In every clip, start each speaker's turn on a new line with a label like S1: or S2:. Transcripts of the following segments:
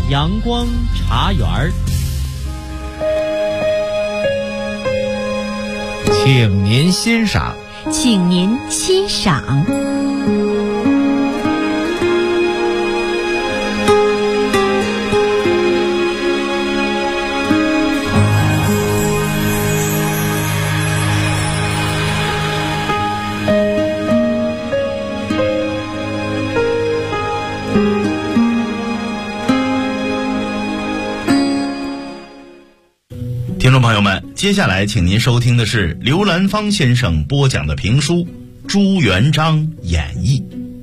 S1: 阳光茶园儿，
S2: 请您欣赏。
S3: 请您欣赏。
S4: 听众朋友们，接下来请您收听的是刘兰芳先生播讲的评书《朱元璋演义》。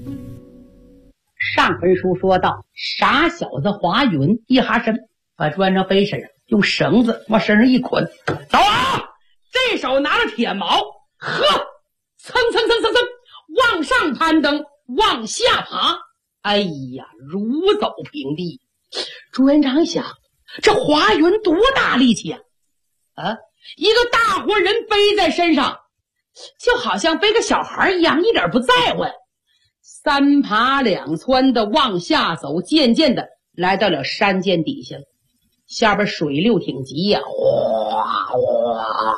S5: 上回书说到，傻小子华云一哈身，把朱元璋背身上，用绳子往身上一捆，走啊！这手拿着铁矛，呵，蹭蹭蹭蹭蹭，往上攀登，往下爬。哎呀，如走平地。朱元璋想，这华云多大力气啊！一个大活人背在身上，就好像背个小孩一样，一点不在乎呀。三爬两窜的往下走，渐渐的来到了山涧底下了。下边水流挺急呀，哗哗。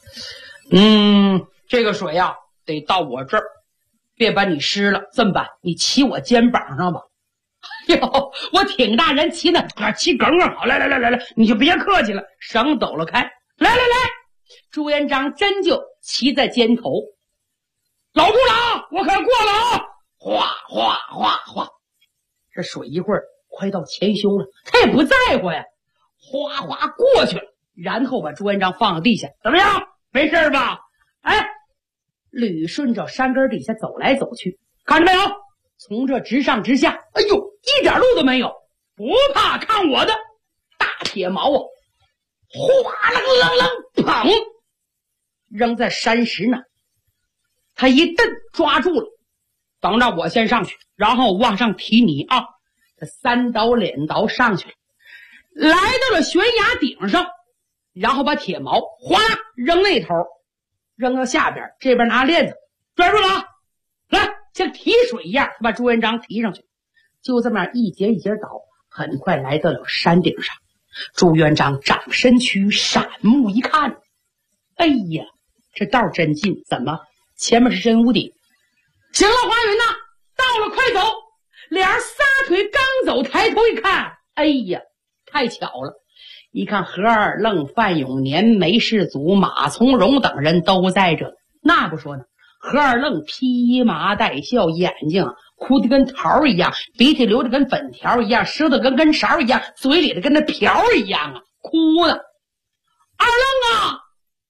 S5: 这个水啊，得到我这儿，别把你湿了。这么办，你骑我肩膀上吧。哟，我挺大人，骑那骑梗儿好，来，你就别客气了，绳抖了开。来，朱元璋真就骑在肩头，老住了啊，我可过了啊！哗哗哗哗，这水一会儿快到前胸了，他也不在乎呀，哗哗过去了，然后把朱元璋放到地下，怎么样？没事吧？捋顺着山根底下走来走去，看着没有？从这直上直下，哎呦，一点路都没有，不怕，看我的大铁矛啊！哗啦啦啦，砰，扔在山石那，他一蹬抓住了，等着我先上去，然后往上提你啊！这三刀两刀上去了，来到了悬崖顶上，然后把铁矛哗扔那头，扔到下边，这边拿链子拽住了啊！来，像提水一样，把朱元璋提上去，就这么一节一节倒，很快来到了山顶上。朱元璋长身躯，闪目一看，哎呀，这道真近，怎么前面是真屋顶？行了，华云呐，到了，快走！俩人撒腿刚走，抬头一看，哎呀，太巧了！一看何二愣、范永年、梅世祖、马从容等人都在这，那不说呢。何二愣披麻戴孝，眼睛哭得跟桃一样，鼻涕流得跟粉条一样，舌头跟根勺一样，嘴里的跟那瓢一样啊，哭的。二愣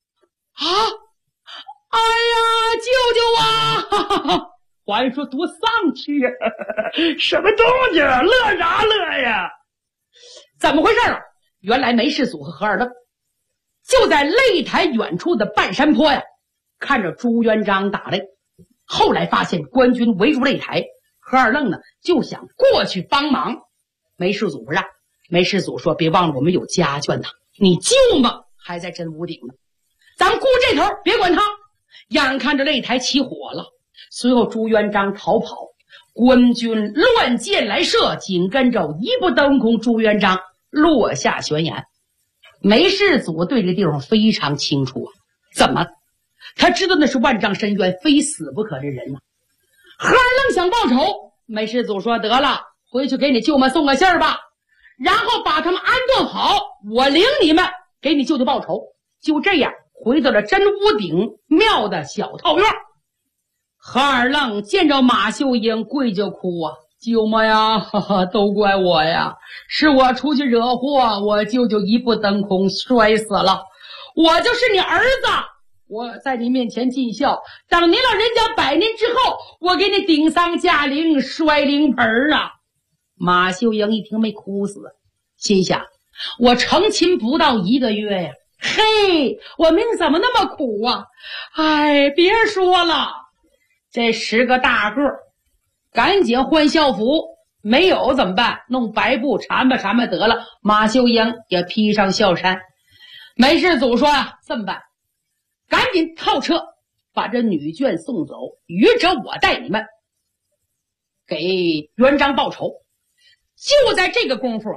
S5: 哎呀，救救我！华云说多丧气啊，什么动静啊？乐啥乐呀？怎么回事啊？原来梅世祖和何二愣就在擂台远处的半山坡呀，看着朱元璋打擂。后来发现官军围住擂台，何二愣呢就想过去帮忙，梅世祖不让。梅世祖说，别忘了我们有家眷呐，你救吗？还在真屋顶呢，咱们顾这头，别管他。眼看着擂台起火了，随后朱元璋逃跑，官军乱箭来射，紧跟着一步登空，朱元璋落下悬崖。梅世祖对这个地方非常清楚啊，怎么他知道那是万丈深渊，非死不可的人呐。何二愣想报仇，梅世祖说，得了，回去给你舅妈送个信儿吧，然后把他们安顿好，我领你们给你舅舅报仇。就这样回到了真屋顶庙的小套院。何二愣见着马秀英，跪就哭啊，舅妈呀，都怪我呀，是我出去惹祸，我舅舅一步登空摔死了，我就是你儿子，我在你面前尽孝，等您老人家100年之后，我给你顶丧驾灵，摔灵盆啊！马秀英一听没哭死，心想，我成亲不到1个月呀，嘿，我命怎么那么苦啊！哎，别说了，这10个大个赶紧换校服，没有怎么办？弄白布缠吧缠吧得了。马秀英也披上孝衫。梅世祖说啊，这么办，赶紧套车把这女眷送走，余者我带你们给元璋报仇。就在这个功夫，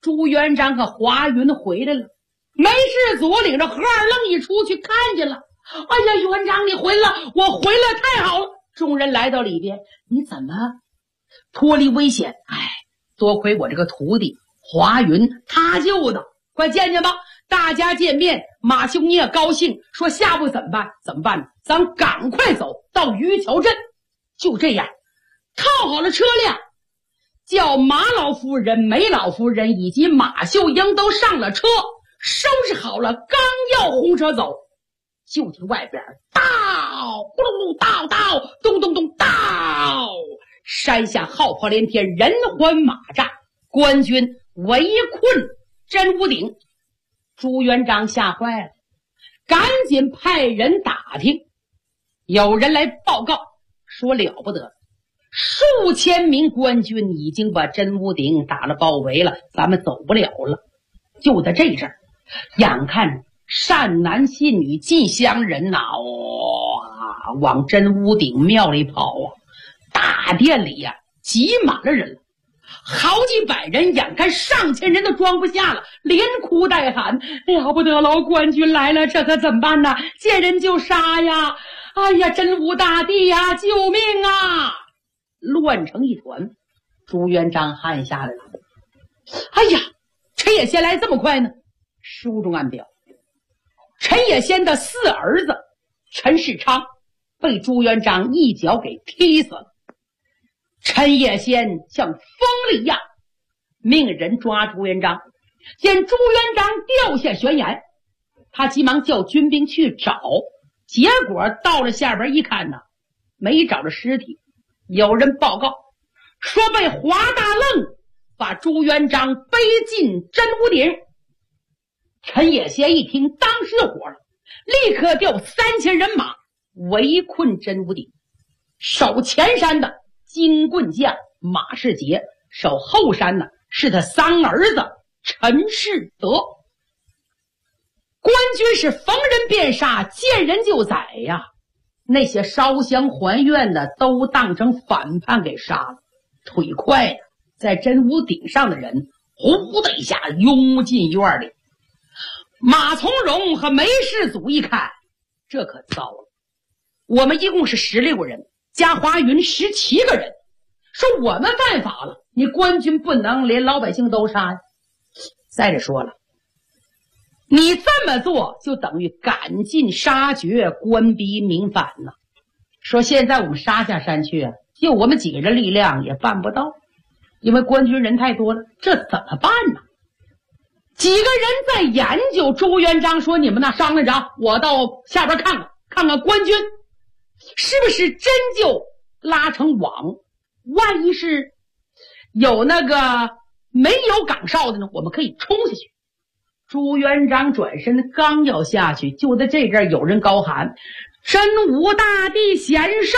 S5: 朱元璋和华云回来了，梅世祖领着何二愣一出去看见了。哎呀，元璋你回来了，我回来太好了。众人来到里边，你怎么脱离危险？哎，多亏我这个徒弟华云他救的，快见见吧。大家见面，马兄你也高兴，说下步怎么办？怎么办呢？咱赶快走到渔桥镇。就这样，套好了车辆，叫马老夫人、梅老夫人以及马秀英都上了车，收拾好了，刚要轰车走，就听外边到呼噜噜到到咚咚咚到，山下号炮连天，人环马扎，官军围困真武鼎。朱元璋吓坏了，赶紧派人打听，有人来报告说了不得，数千名官军已经把真武鼎打了包围了，咱们走不了了。就在这阵儿，眼看善男信女进乡人呐，哇，往真武鼎庙里跑啊！大殿里呀，挤满了人了，好几百人，眼看上千人都装不下了，连哭带喊，了不得了，官军来了，这可怎么办呢？见人就杀呀！哎呀，真武大帝呀，救命啊！乱成一团。朱元璋汗下来了，哎呀，陈野先来这么快呢？书中暗表，陈野先的四儿子陈世昌被朱元璋一脚给踢死了。陈野先像疯了一样，命人抓朱元璋。见朱元璋掉下悬崖，他急忙叫军兵去找，结果到了下边一看呢，没找着尸体。有人报告说被华大愣把朱元璋背进真武鼎。陈野先一听，当时就火了，立刻调3000人马围困真武鼎。守前山的金棍将马世杰，守后山呢是他三儿子陈世德。官军是逢人便杀，见人就宰呀。那些烧香还愿的都当成反叛给杀了。腿快的在真武鼎上的人呼的一下拥进院里。马从容和梅世祖一看，这可糟了，我们一共是16人，加华云17个人，说我们犯法了，你官军不能连老百姓都杀呀。再者说了，你这么做就等于赶尽杀绝，官逼民反呢。说现在我们杀下山去啊，就我们几个人力量也办不到，因为官军人太多了，这怎么办呢？几个人在研究。朱元璋说，你们那商量着，我到下边看看，看看官军是不是真就拉成网，万一是有那个没有岗哨的呢，我们可以冲下去。朱元璋转身刚要下去，就在这阵有人高喊，真武大帝显圣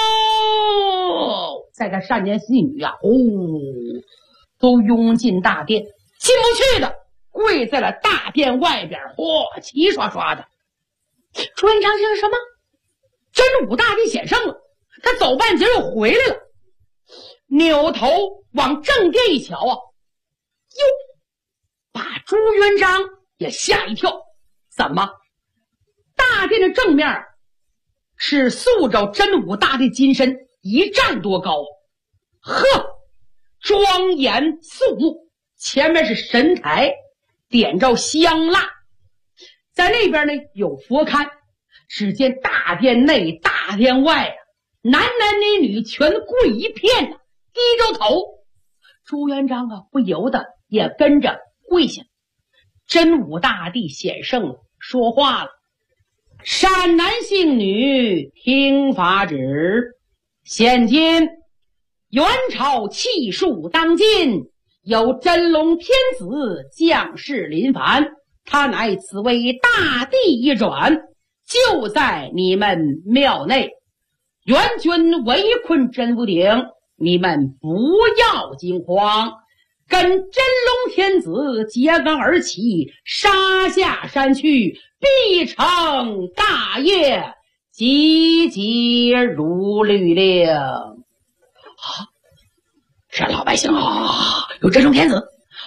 S5: 喽！再看善男信女啊，都拥进大殿，进不去的跪在了大殿外边，齐刷刷的。朱元璋这是什么？真武大帝显圣了。他走半截又回来了，扭头往正殿一瞧啊，哟，把朱元璋也吓一跳。怎么？大殿的正面是塑着真武大帝金身，1丈多高，呵，庄严肃穆。前面是神台，点着香蜡，在那边呢有佛龛。只见大殿内大殿外男男女女全跪一片呢，低着头。朱元璋啊不由得也跟着跪下。真武大帝显圣了，说话了，善男信女听法旨。现今元朝气数当今，有真龙天子降世临凡，他乃此为大帝一转，就在你们庙内。元军围困真武鼎，你们不要惊慌，跟真龙天子揭竿而起，杀下山去，必成大业，急急如律令。这老百姓啊，有真龙天子，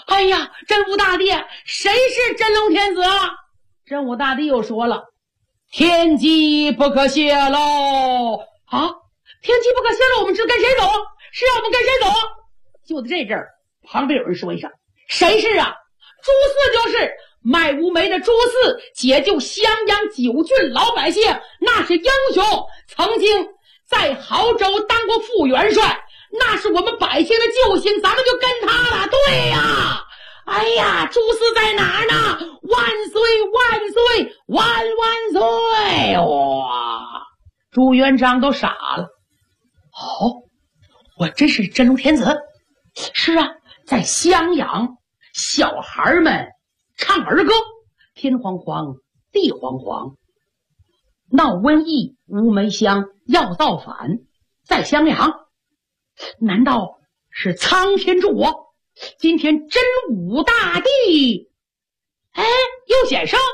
S5: 哎呀，真武大帝，谁是真龙天子啊？真武大帝又说了，天机不可泄露啊！天机不可泄露，我们是跟谁走？是让我们跟谁走？就在这阵儿，旁边有人说一声：“谁是啊？”朱四就是卖乌梅的朱四，解救襄阳9郡老百姓，那是英雄，曾经在亳州当过副元帅，那是我们百姓的救星，咱们就跟他了。对呀，哎呀，朱四在哪儿呢？万岁万岁万万岁！哇，朱元璋都傻了。哦，我真是真龙天子？是啊，在襄阳，小孩们唱儿歌，天慌慌地慌慌，闹瘟疫，乌梅乡要造反，在襄阳，难道是苍天助我？今天真武大帝又显圣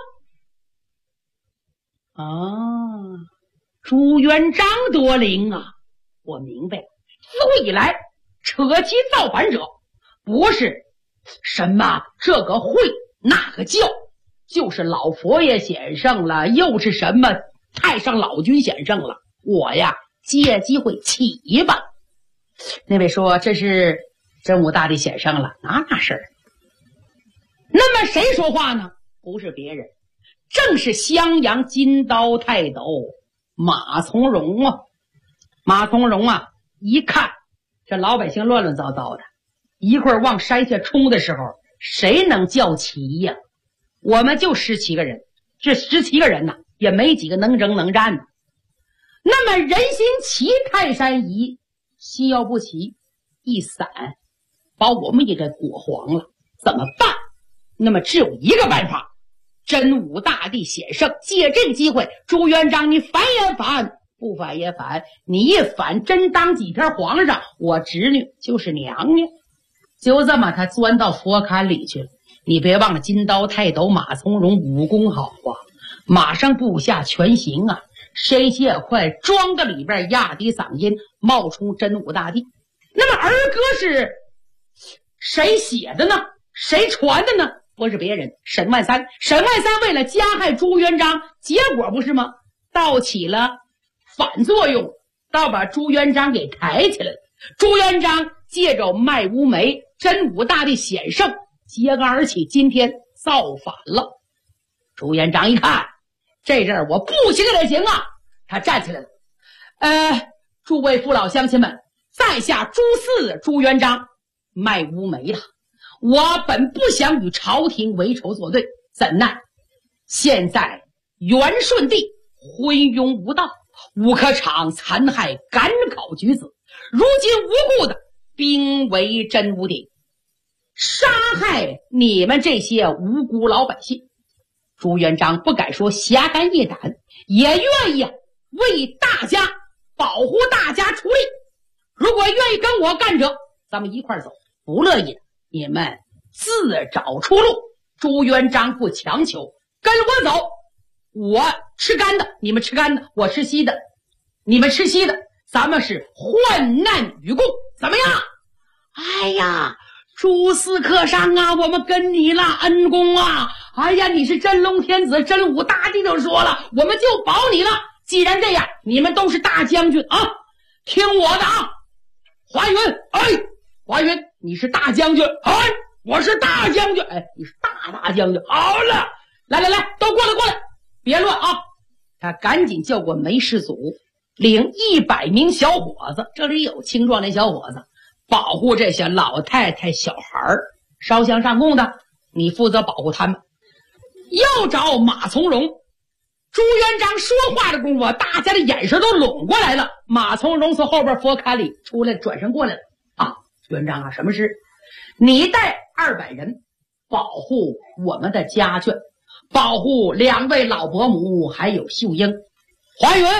S5: 啊！朱元璋多灵啊！我明白了，所以来扯旗造反者不是什么这个会那个教，就是老佛爷显圣了，又是什么太上老君显圣了。我呀借机会起吧。那位说这是真武大帝显圣了，那事儿。那么谁说话呢？不是别人，正是襄阳金刀泰斗马从容啊。马从容啊，一看这老百姓乱乱糟糟的，一会儿往山下冲的时候，谁能叫齐呀？我们就17个人，这17个人呢，也没几个能征能战的。那么人心齐，泰山移，心要不齐，一散，把我们也给裹黄了，怎么办？那么只有一个办法，真武大帝显圣，借这个机会，朱元璋你反也反，不反也反，你一反真当几天皇上，我侄女就是娘娘。就这么他钻到佛龛里去了。你别忘了金刀泰斗马从容武功好啊，马上部下全行啊，身些快装到里边，压低嗓音冒充真武大帝。那么儿歌是谁写的呢？谁传的呢？不是别人，沈万三。沈万三为了加害朱元璋，结果不是吗？倒起了反作用，倒把朱元璋给抬起来了。朱元璋借着卖乌梅，真武大帝显圣，揭竿而起，今天造反了。朱元璋一看，这阵儿我不行也得行啊，他站起来了。诸位父老乡亲们，在下朱四朱元璋卖乌梅了。我本不想与朝廷为仇作对，怎奈现在元顺帝昏庸无道，吴克场残害赶考举子，如今无故的兵围真武鼎，杀害你们这些无辜老百姓。朱元璋不敢说侠肝义胆，也愿意为大家保护大家出力。如果愿意跟我干者，咱们一块走；不乐意的，你们自找出路。朱元璋不强求，跟我走，我吃干的，你们吃干的；我吃稀的，你们吃稀的。咱们是患难与共，怎么样？哎呀，朱四客上啊，我们跟你了，恩公啊！哎呀，你是真龙天子，真武大帝都说了，我们就保你了。既然这样，你们都是大将军啊，听我的啊！华云，华云，你是大将军，我是大将军，你是大将军。好了，来，都过来，别乱啊！他赶紧叫过梅师祖，领100名小伙子，这里有青壮年小伙子，保护这些老太太小孩烧香上供的，你负责保护他们。要找马从容。朱元璋说话的功夫，大家的眼神都拢过来了。马从容从后边佛龛里出来，转身过来了。元璋啊，什么事？你带200人保护我们的家眷，保护2位老伯母还有秀英。华云，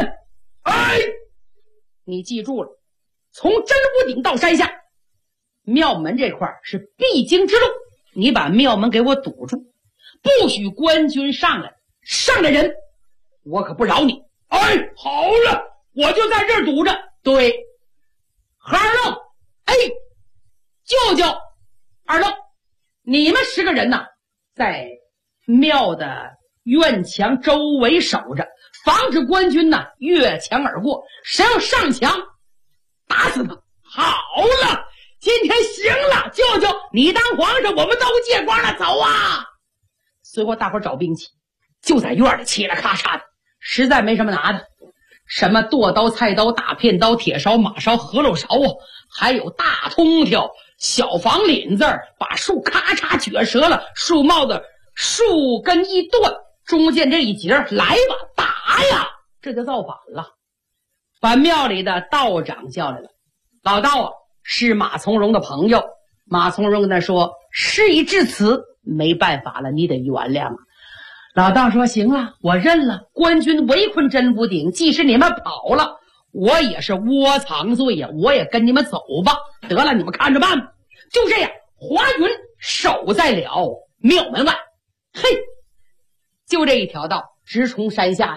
S5: 你记住了，从真武鼎到山下庙门这块是必经之路，你把庙门给我堵住，不许官军上来人我可不饶你。好了，我就在这儿堵着。对，何二愣，舅舅二愣， 你们10个人呢，在庙的院墙周围守着，防止官军呢越墙而过，谁要上墙打死他。好了，今天行了，舅舅你当皇上，我们都借光了，走啊！随后大伙找兵器，就在院里嘁啦咔嚓的，实在没什么拿的，什么剁刀、菜刀、大片刀、铁勺、马勺、河漏勺啊，还有大通条、小房领子，把树咔嚓撅折了，树帽子树根一断，中间这一节，来吧，打呀！这就造反了，把庙里的道长叫来了。老道啊，是马从容的朋友。马从容跟他说：“事已至此，没办法了，你得原谅啊。”老道说：“行了，我认了。官军围困真武鼎，即使你们跑了，我也是窝藏罪呀，我也跟你们走吧。得了，你们看着办。”就这样，华云守在了庙门外。嘿，就这一条道直冲山下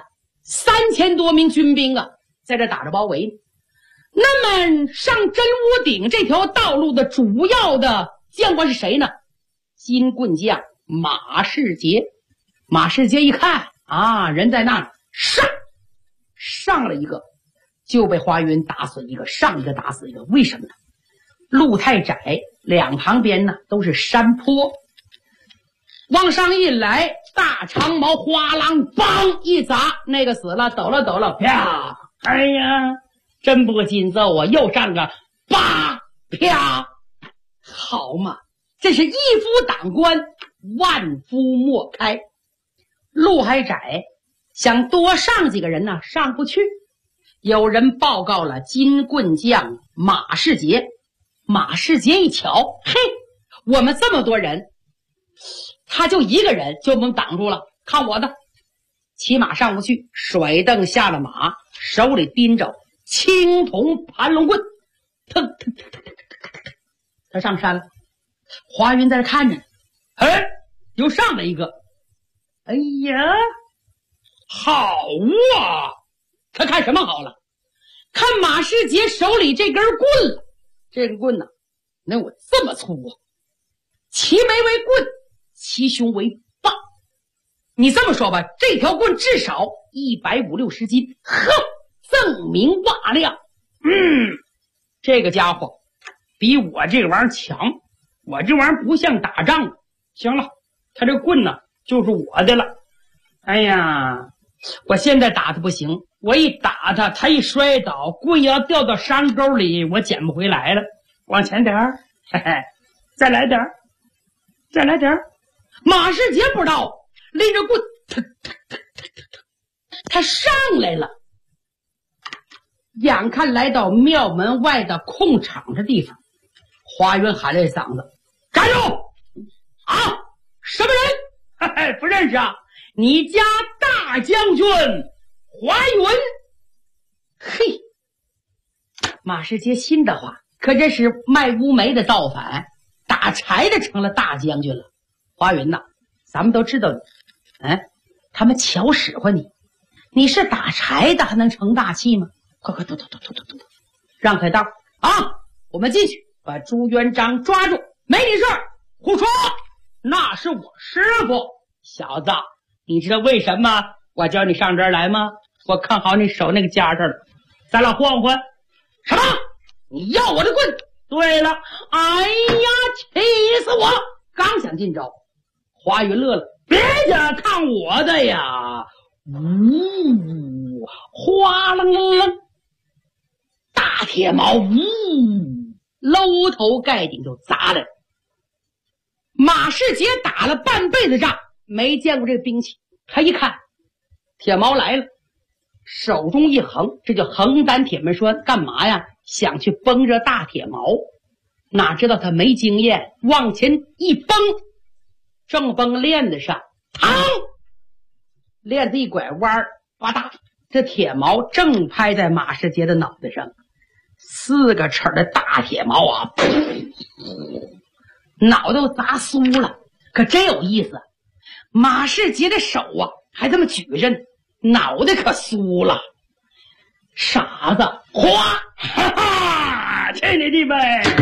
S5: ，3000多名军兵啊，在这打着包围。那么上真武鼎这条道路的主要的将官是谁呢？金棍将马士杰。马士杰一看啊，人在那儿，上了一个，就被华云打死一个，上一个打死一个。为什么呢？路太窄，两旁边呢都是山坡，往上一来，大长矛哗啷梆一砸，那个死了，抖了啪！哎呀，真不禁揍啊！又上个叭啪，好嘛，这是一夫挡关，万夫莫开。路还窄，想多上几个人呢，上不去。有人报告了金棍将马士杰。马士杰一瞧，嘿，我们这么多人，他就一个人就能挡住了，看我的。骑马上不去，甩蹬下了马，手里拎着青铜盘龙棍，腾，他上山了。华云在这看着呢，哎，又上了一个。哎呀，好啊！他看什么好了？看马士杰手里这根棍了。这根棍呢，能有这么粗啊！其眉为棍，其胸为棒。你这么说吧，这条棍至少150-160斤，呵，锃明瓦亮。这个家伙比我这玩意儿强，我这玩意儿不像打仗。行了，他这棍呢就是我的了。哎呀，我现在打他不行，我一打他，他一摔倒，棍要掉到山沟里，我捡不回来了。往前点儿，嘿嘿，再来点儿，再来点儿。马士杰不知道，拎着棍，他上来了。眼看来到庙门外的空场的地方，华云喊了一嗓子：“站住！啊，什么人？嘿嘿，不认识啊？你家大将军华云。”嘿，马士杰心的话，可这是卖乌梅的造反，打柴的成了大将军了。华云呐，咱们都知道你，他们瞧使唤你，你是打柴的，还能成大器吗？快走，让开道啊！我们进去，把朱元璋抓住。没你事，胡说，那是我师傅。小子，你知道为什么我叫你上这儿来吗？我看好你手那个家这儿，咱俩换换。什么？你要我的棍？对了，哎呀，气死我！刚想进招，华云乐了，别家看我的呀！呜，哗楞楞，大铁矛搂头盖顶就砸来了。马士杰打了半辈子仗，没见过这个兵器，他一看铁矛来了，手中一横，这就横担铁门，说干嘛呀？想去崩这大铁矛，哪知道他没经验，往前一崩，正崩链子上，嘡，链子一拐弯，吧嗒，这铁矛正拍在马士杰的脑袋上，4个齿的大铁矛啊，脑袋砸酥了。可真有意思，马士杰的手啊还这么举着呢，脑袋可酥了。傻子，哗，哈哈，去你的呗！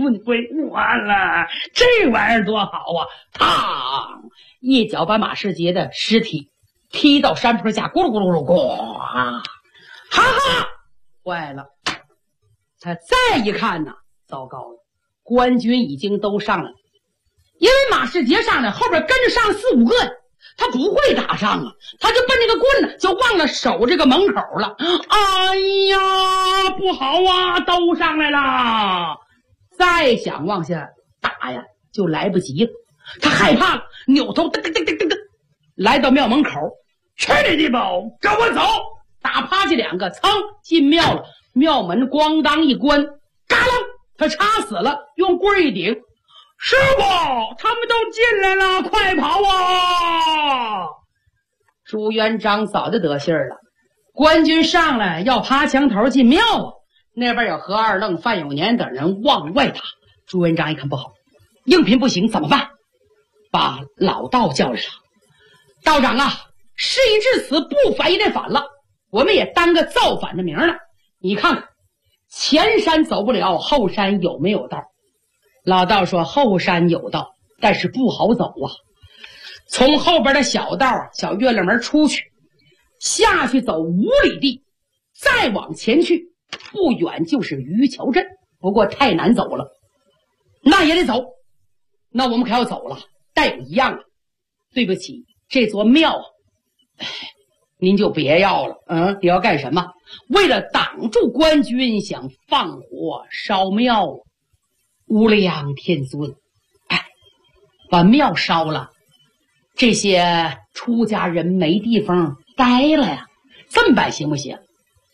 S5: 完了，这玩意儿多好啊！嘡，一脚把马世杰的尸体踢到山坡下，咕噜咕噜咕噜咕，哈哈，坏了！他再一看呢，糟糕了，官军已经都上来了，因为马世杰上来，后边跟着上4、5个，他不会打仗啊，他就奔这个棍呢，就忘了守这个门口了。哎呀，不好啊，都上来了！再想往下打呀，就来不及了。他害怕了，扭头噔噔噔噔噔噔，来到庙门口，去你的吧，跟我走！打趴下2个，噌进庙了。庙门咣当一关，嘎啷，他插死了，用棍一顶。师傅，他们都进来了，快跑啊！朱元璋早就得信儿了，官军上来要趴墙头进庙啊。那边有何二愣、范有年等人往外打。朱元璋一看不好，应聘不行，怎么办？把老道叫来了。道长啊，事已至此，不反也得反了，我们也当个造反的名了。你看看，前山走不了，后山有没有道？老道说后山有道，但是不好走啊。从后边的小道小月亮门出去，下去走5里地，再往前去不远就是渔桥镇，不过太难走了，那也得走。那我们可要走了，但有一样啊，对不起，这座庙啊，您就别要了。你要干什么？为了挡住官军，想放火烧庙啊！无量天尊，把庙烧了，这些出家人没地方待了呀，这么办行不行？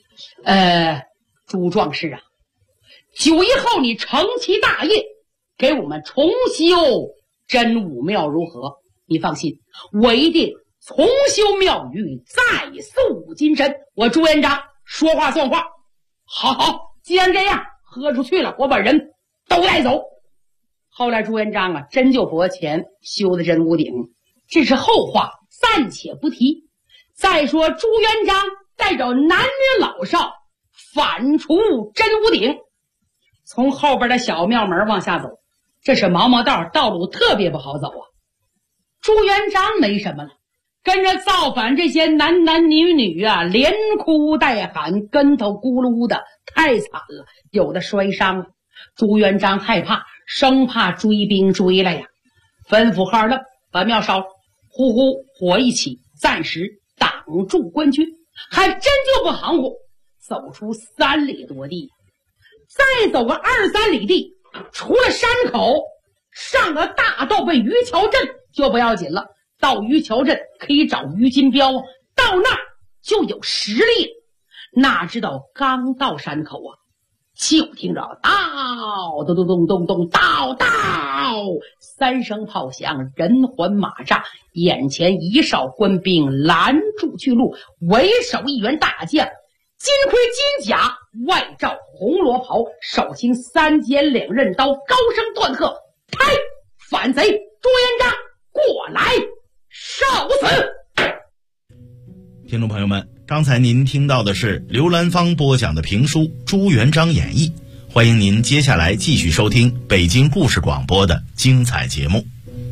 S5: 朱壮士啊，9日后你成其大业，给我们重修真武庙如何？你放心，我一定重修庙宇，再塑金身。我朱元璋说话算话。好，既然这样，喝出去了，我把人都带走。后来朱元璋啊，真就拨钱修的真武鼎，这是后话，暂且不提。再说朱元璋带着男女老少反除真武鼎，从后边的小庙门往下走，这是毛毛道，道路特别不好走啊。朱元璋没什么了，跟着造反这些男男女女啊，连哭带喊，跟头咕噜的，太惨了，有的摔伤了。朱元璋害怕，生怕追兵追来呀，吩咐二愣把庙烧了，呼呼火一起，暂时挡住官军，还真就不含糊，走出3里多地，再走个2、3里地，除了山口上个大道奔渔桥镇就不要紧了，到渔桥镇可以找于金彪，到那儿就有实力了。哪知道刚到山口啊，就听着到咚咚咚咚咚到3声炮响，人环马扎，眼前一哨官兵拦住去路，为首一员大将，金盔金甲，外罩红罗袍，手擎3尖2刃刀，高声断喝：开！反贼朱元璋过来受死！
S4: 听众朋友们，刚才您听到的是刘兰芳播讲的评书《朱元璋演义》，欢迎您接下来继续收听北京故事广播的精彩节目。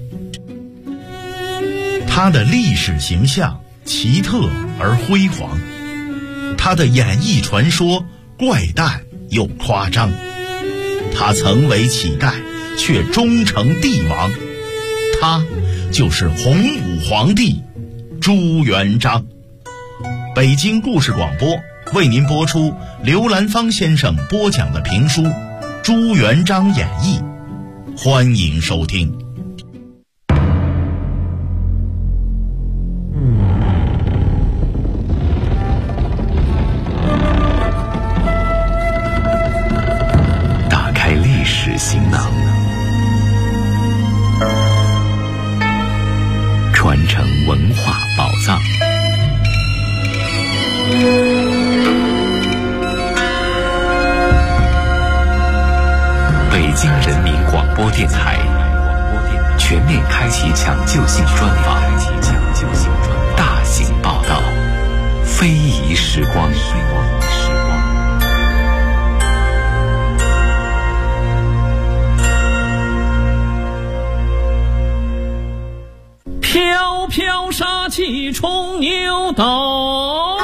S4: 他的历史形象奇特而辉煌，他的演义传说怪诞又夸张，他曾为乞丐却终成帝王，他就是洪武皇帝朱元璋。北京故事广播为您播出刘兰芳先生播讲的评书《朱元璋演义》，欢迎收听。
S6: 打开历史行囊，传承文化宝藏。北京人民广播电台全面开启抢救性专访，大型报道，非遗时光。
S1: 冲牛斗，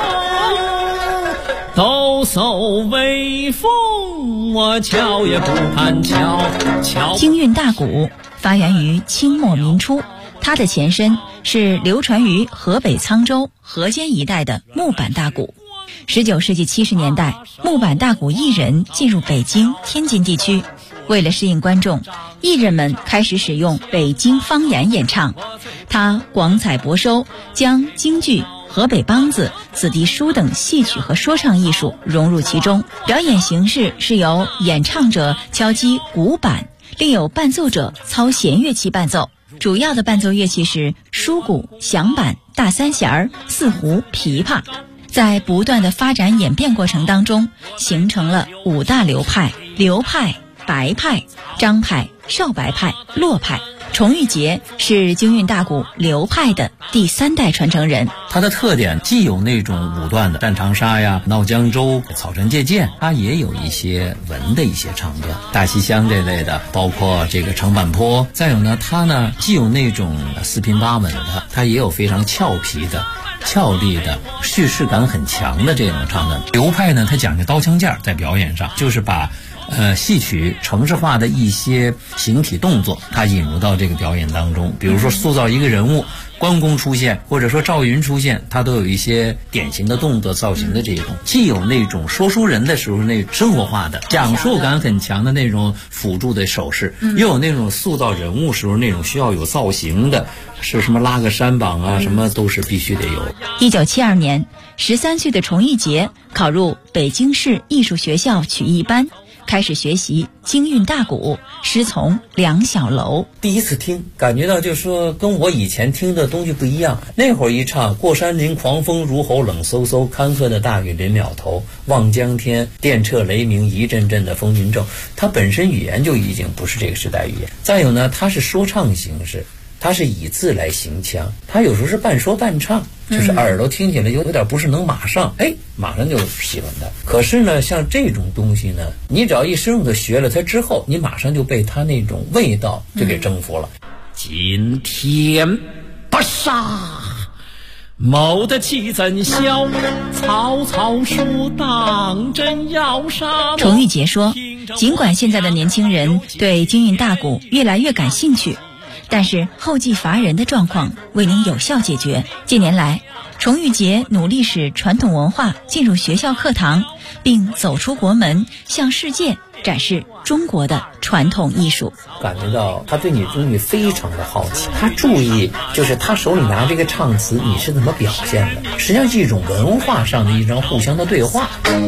S1: 抖擞威风，我瞧也不敢瞧。
S3: 京韵大鼓发源于清末民初，它的前身是流传于河北沧州、河间一带的木板大鼓。19世纪70年代，木板大鼓艺人进入北京、天津地区，为了适应观众，艺人们开始使用北京方言演唱。他广采博收，将京剧、河北梆子、子弟书等戏曲和说唱艺术融入其中。表演形式是由演唱者敲击鼓板，另有伴奏者操弦乐器伴奏。主要的伴奏乐器是书鼓、响板、大三弦、四胡、琵琶。在不断的发展演变过程当中，形成了5大流派：刘派、白派、张派、少白派、骆派。崇玉杰是京韵大鼓刘派的第3代传承人。
S7: 它的特点既有那种武断的战长沙呀、闹江州、草船借箭，它也有一些文的一些唱段，大西厢这类的，包括这个长坂坡。再有呢，它呢既有那种四平八稳的，它也有非常俏皮的、俏丽的、叙事感很强的这种唱段。刘派呢，它讲究刀枪剑，在表演上就是把戏曲程式化的一些形体动作，它引入到这个表演当中。比如说塑造一个人物，关公出现，或者说赵云出现，它都有一些典型的动作造型的这种，既有那种说书人的时候那生活化的讲述感很强的那种辅助的手势，又有那种塑造人物时候那种需要有造型的，是什么拉个山膀啊，什么都是必须得有。
S3: 1972年，13岁的崇玉杰考入北京市艺术学校曲艺班，开始学习京韵大鼓，师从梁小楼。
S7: 第一次听，感觉到就是说跟我以前听的东西不一样。那会儿一唱过山林狂风如吼，冷飕飕，坎坷的大雨临了头，望江天，电掣雷鸣，一阵阵的风云骤。它本身语言就已经不是这个时代语言。再有呢，它是说唱形式，它是以字来行腔，它有时候是半说半唱，就是耳朵听起来有点不是能马上就喜欢它。可是呢，像这种东西呢，你只要一深入的学了它之后，你马上就被它那种味道就给征服了。
S1: 今天不杀，谋得其怎消？曹操说当真要杀。
S3: 崇玉杰说，尽管现在的年轻人对京韵大鼓越来越感兴趣，但是后继乏人的状况未能有效解决。近年来，崇玉杰努力使传统文化进入学校课堂，并走出国门，向世界展示中国的传统艺术。
S7: 感觉到他对你东西非常的好奇，他注意就是他手里拿这个唱词你是怎么表现的，实际上是一种文化上的一种互相的对话。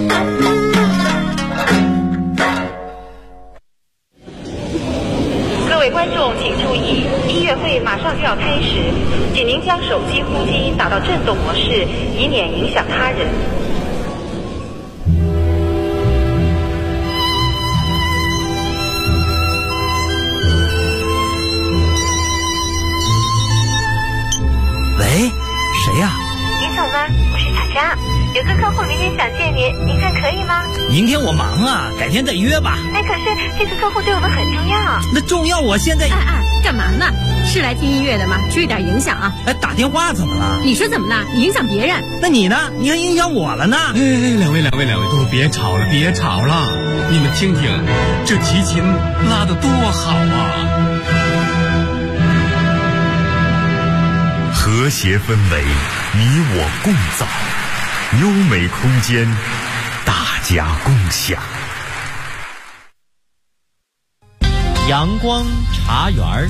S8: 各位观众请注意，音乐会马上就要开始，请您将手机呼机打到震动模式，以免影响他人。
S2: 喂，谁呀？
S8: 林总吗？我是小佳，有个客户明天想见您，您看可以吗？
S2: 明天我忙啊，改天再约吧。
S8: 可是这个客户对我们很重要。
S2: 那重要，我现在
S9: 干嘛呢？是来听音乐的吗？注意点影响啊！
S2: 打电话怎么了？
S9: 你说怎么了？你影响别人。
S2: 那你呢？你还影响我了呢？
S10: 两位，都别吵了，别吵了！你们听听，这提琴拉得多好啊！
S11: 和谐氛围，你我共造；优美空间，大家共享。
S1: 阳光茶园儿，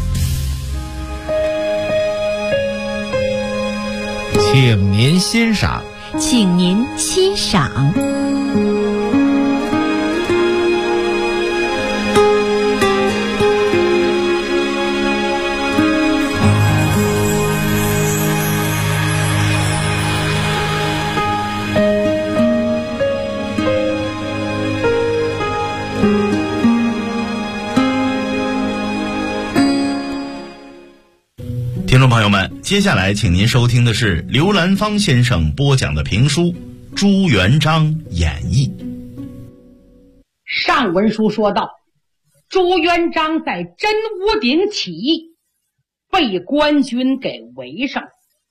S2: 请您欣赏。
S3: 请您欣赏。
S4: 听众朋友们，接下来请您收听的是刘兰芳先生播讲的评书《朱元璋演义》。
S5: 上文书说到，朱元璋在真武鼎起义，被官军给围上，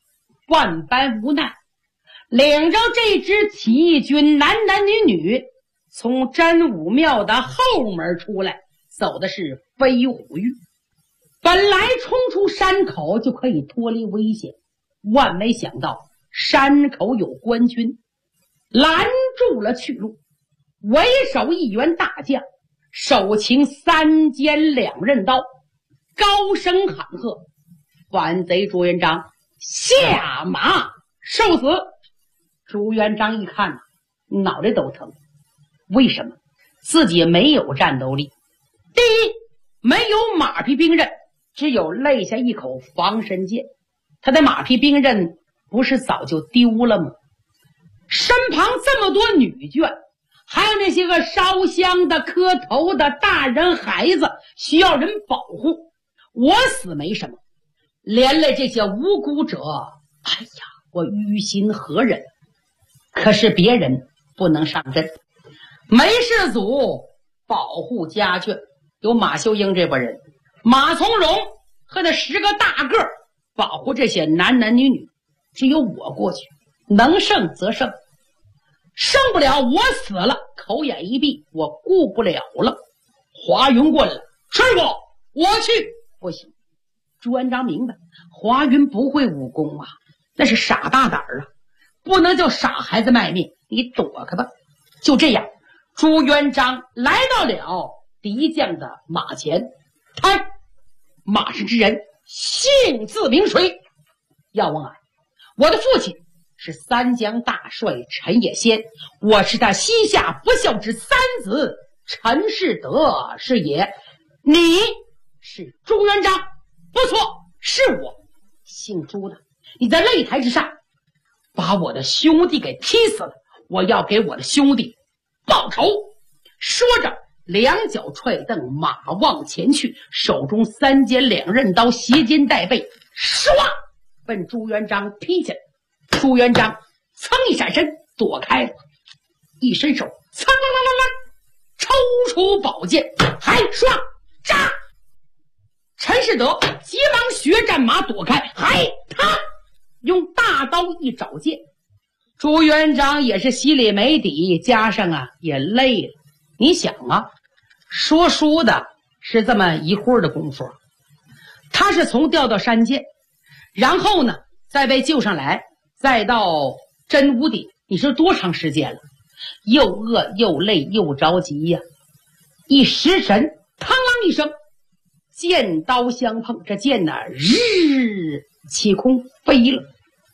S5: 万般无奈，领着这支起义军男女从真武庙的后门出来，走的是飞虎峪。本来冲出山口就可以脱离危险，万没想到山口有官军拦住了去路，为首一员大将手擎3尖2刃刀，高声喊喝：反贼朱元璋下马受死！朱元璋一看脑袋都疼，为什么？自己没有战斗力。第一，没有马匹兵刃，只有肋下一口防身剑，他的马匹兵刃不是早就丢了吗？身旁这么多女眷，还有那些个烧香的磕头的大人孩子需要人保护，我死没什么，连累这些无辜者，哎呀，我于心何忍？可是别人不能上阵，梅世祖保护家眷，有马秀英这拨人，马从容和那10个大个保护这些男女，只有我过去，能胜则胜，胜不了我死了，口眼一闭，我顾不了了。华云过来了，师傅我去。不行，朱元璋明白华云不会武功啊，那是傻大胆啊，不能叫傻孩子卖命，你躲开吧。就这样，朱元璋来到了敌将的马前，看马上之人姓字名谁？要问啊，我的父亲是3江大帅陈也先，我是他膝下不孝之3子陈士德是也。你是朱元璋？不错，是我，姓朱的。你在擂台之上把我的兄弟给踢死了，我要给我的兄弟报仇。说着两脚踹蹬，马往前去，手中3尖2刃刀斜肩带背，唰奔朱元璋劈起来。朱元璋噌一闪身躲开了，一伸手噌抽出宝剑，还唰扎！陈士德急忙学战马躲开，还他用大刀一找剑。朱元璋也是心里没底，加上也累了。你想说书的是这么一会儿的功夫，他是从调到山涧，然后呢再被救上来，再到真武底，你说多长时间了？又饿又累又着急呀，一失神，嘡啷一声，剑刀相碰，这剑日起空飞了。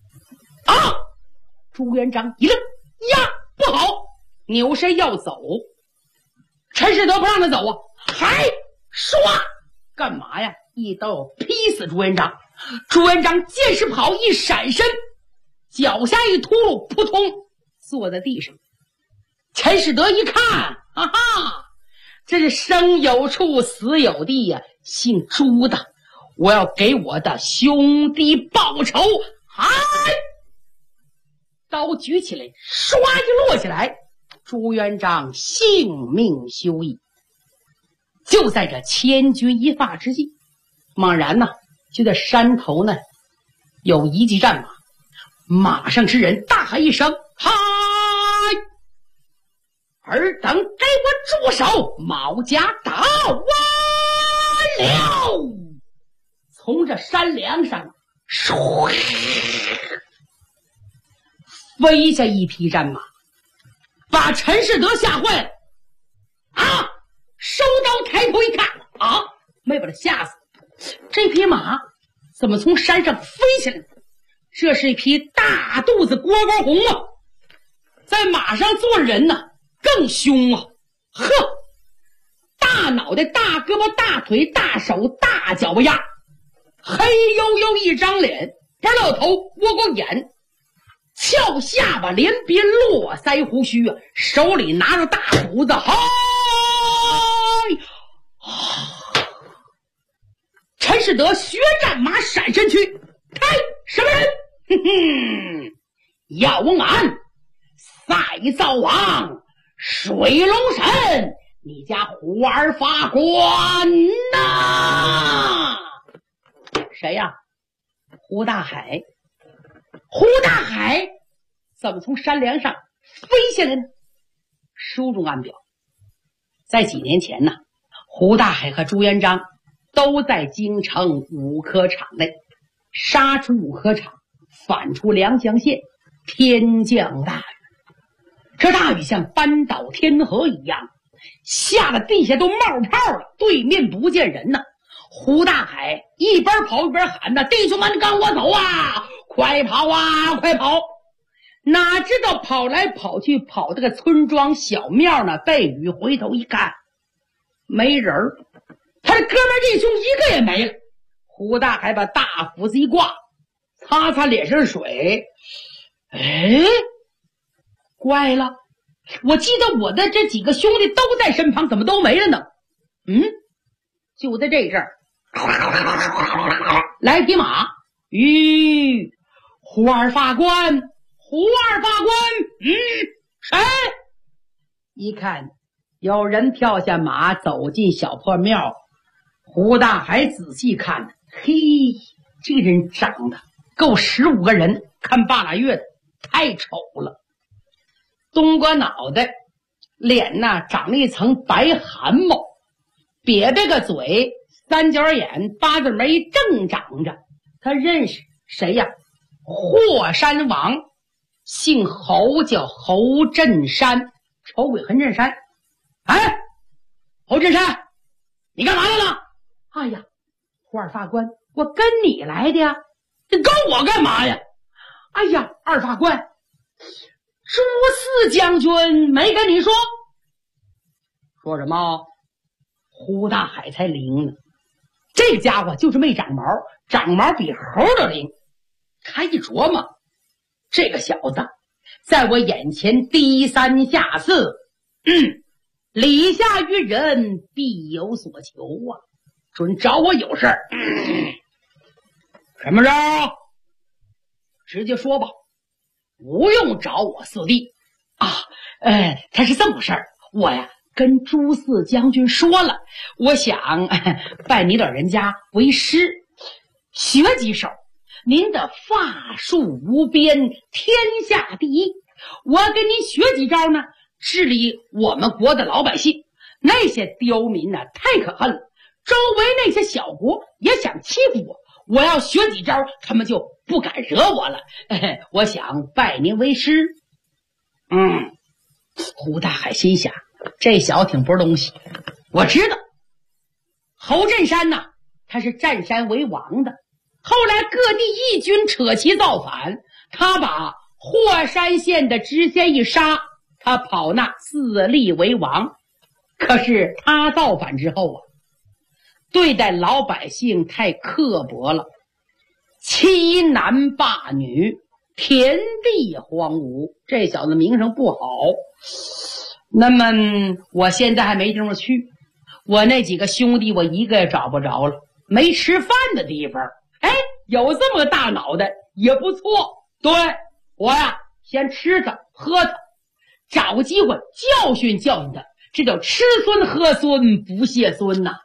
S5: 朱元璋一愣，呀，不好，扭身要走。陈士德不让他走还唰干嘛呀？一刀劈死朱元璋。朱元璋见势跑，一闪身，脚下一秃噜，扑通坐在地上。陈士德一看，这是生有处死有地呀，姓朱的，我要给我的兄弟报仇。刀举起来，唰就落下来，朱元璋性命休矣。就在这千钧一发之际，猛然就在山头有一骑战马，马上之人大喊一声：嗨！尔等给我住手！毛家打完了！从这山梁上飞下一匹战马，把陈士德吓坏了。收刀抬头一看，没把他吓死。这匹马怎么从山上飞下来？这是一匹大肚子蝈蝈红在马上坐着人更凶大脑袋大胳膊大腿大手大脚巴丫，黑黝黝一张脸，不老头窝光眼，翘下巴连边络腮胡须手里拿着大斧子，陈士德学战马闪身去，什么人？要问俺赛灶王水龙神，你家胡儿法官谁呀？胡大海。 胡大海怎么从山梁上飞下来呢？书中暗表，在几年前呢，胡大海和朱元璋都在京城五科场内杀出五科场，反出梁江县，天降大雨。这大雨像搬倒天河一样，下了地下都冒泡了，对面不见人呢。胡大海一边跑一边喊呢：“弟兄们，跟我走啊！快跑啊，快跑！”哪知道跑来跑去，跑这个村庄小庙呢，被雨回头一看，没人儿，他的哥们弟兄一个也没了。胡大海把大斧子一挂，擦擦脸上的水，哎，怪了，我记得我的这几个兄弟都在身旁，怎么都没了呢？就在这阵儿，来匹马，吁，胡二法官，胡二法官，谁？一看有人跳下马走进小破庙，胡大海仔细看，嘿，这人长得够15个人，看半拉月的，太丑了。冬瓜脑袋，脸呢长了一层白汗毛，瘪瘪个嘴，三角眼，八字眉正长着。他认识谁呀？霍山王，姓侯，叫侯振山，丑鬼横振山。哎，侯振山，你干嘛来了？哎呀，胡二法官，我跟你来的呀。你跟我干嘛呀？哎呀，二法官，朱四将军没跟你说？说什么？胡大海才灵呢，这个家伙就是没长毛，长毛比猴都灵。他一琢磨，这个小子在我眼前低三下四，礼下于人，必有所求啊，准找我有事儿。什么事儿？直接说吧，不用找我四弟啊。他是这么个事儿，我呀跟朱四将军说了，我想拜你老人家为师，学几手。您的法术无边，天下第一，我给您学几招呢，治理我们国的老百姓。那些刁民呢太可恨了，周围那些小国也想欺负我，我要学几招，他们就不敢惹我了。我想拜您为师。胡大海心想，这小子挺不是东西。我知道侯振山呢，他是占山为王的，后来各地义军扯旗造反，他把霍山县的知县一杀，他跑那自立为王。可是他造反之后啊，对待老百姓太刻薄了，欺男霸女，田地荒芜，这小子名声不好。那么我现在还没地方去，我那几个兄弟我一个也找不着了，没吃饭的地方。有这么个大脑袋也不错。对，我呀先吃他喝他，找个机会教训教训他，这叫吃孙喝孙不谢孙呐。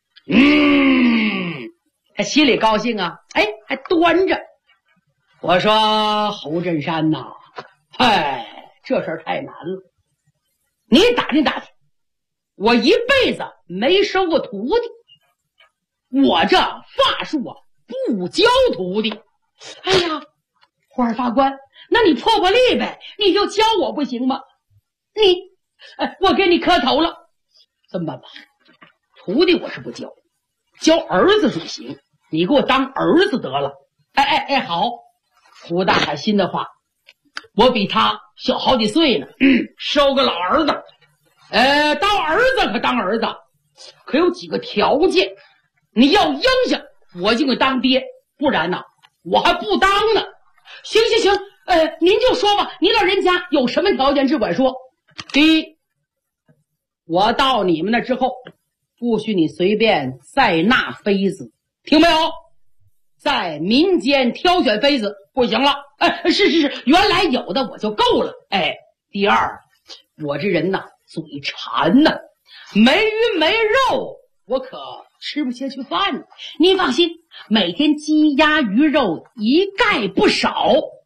S5: 他心里高兴啊，还端着。我说侯振山呐，这事儿太难了，你打听打听，我一辈子没收过徒弟，我这法术啊不教徒弟。哎呀，胡二法官，那你破破例呗，你就教我不行吗？我给你磕头了。这么办吧，徒弟我是不教，教儿子是行，你给我当儿子得了。好。胡大海心的话，我比他小好几岁呢，收个老儿子。当儿子可当儿子，可有几个条件，你要应下我就给当爹，不然呢我还不当呢。行，您就说吧，您老人家有什么条件只管说。第一，我到你们那之后，不许你随便再纳妃子，听没有？在民间挑选妃子不行了。是，原来有的我就够了。第二，我这人呐嘴馋呐，没鱼没肉我可吃不下去饭。你放心，每天鸡鸭鱼肉一概不少，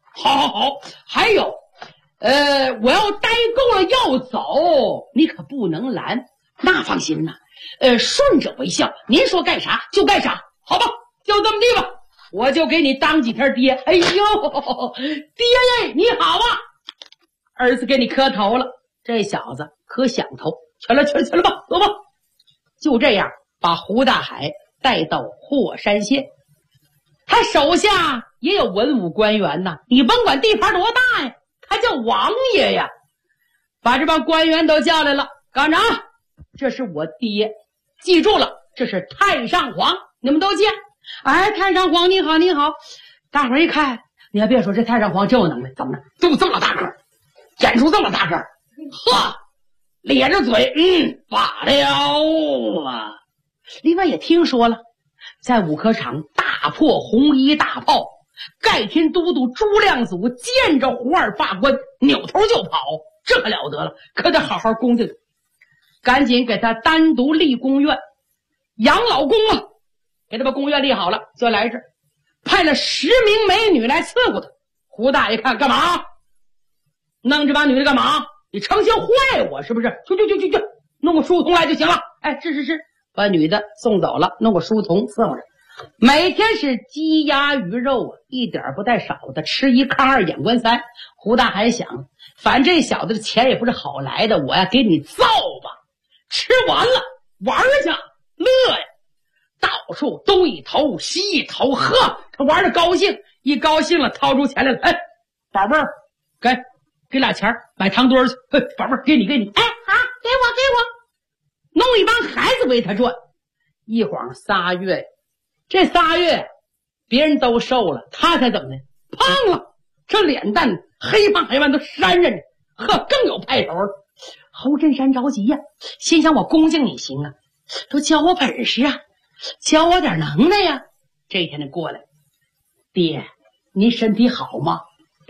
S5: 好，还有，我要待够了要走，你可不能拦。那放心呐，顺着为孝，您说干啥就干啥，好吧？就这么地吧，我就给你当几天爹。哎呦，爹耶，你好啊！儿子给你磕头了。这小子可想头，去了吧，走吧。就这样，把胡大海带到霍山县。他手下也有文武官员呐，你甭管地盘多大呀，他叫王爷呀。把这帮官员都叫来了，岗长，这是我爹，记住了，这是太上皇，你们都见。哎，太上皇你好，你好。大伙儿一看，你还别说，这太上皇真有能耐，怎么的，就这么大个，眼珠这么大个，呵，咧着嘴，罢了啊。另外也听说了，在五科场大破红衣大炮，盖天都督朱亮祖见着胡二法官扭头就跑，这可了得了，可得好好恭敬，赶紧给他单独立宫院，养老宫啊，给他把宫院立好了，就来这儿派了10名美女来伺候他。胡大爷看干嘛？弄这帮女的干嘛？你成心坏我是不是？去，弄个书童来就行了。哎，是，把女的送走了，弄个书童伺候着。每天是鸡鸭鱼肉啊，一点不带少的，吃一炕2眼观3。胡大还想，反正这小子的钱也不是好来的，我要给你造吧，吃完了玩去乐呀，到处东一头西一头，呵，他玩的高兴，一高兴了掏出钱来了，哎，宝贝儿，给俩钱买糖墩去，宝贝儿，给你，哎，好，给我，弄一帮孩子为他转。一晃3月，这3月别人都瘦了，他才怎么的胖了，这脸蛋黑胖都扇着呢，呵，更有派头了。侯振山着急呀，心想我恭敬你行啊，都教我本事啊，教我点能耐呀。这一天他过来，爹，您身体好吗？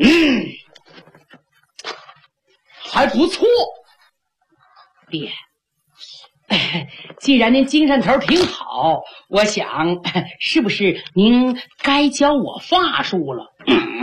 S5: 还不错。爹，既然您精神头挺好，我想是不是您该教我法术了？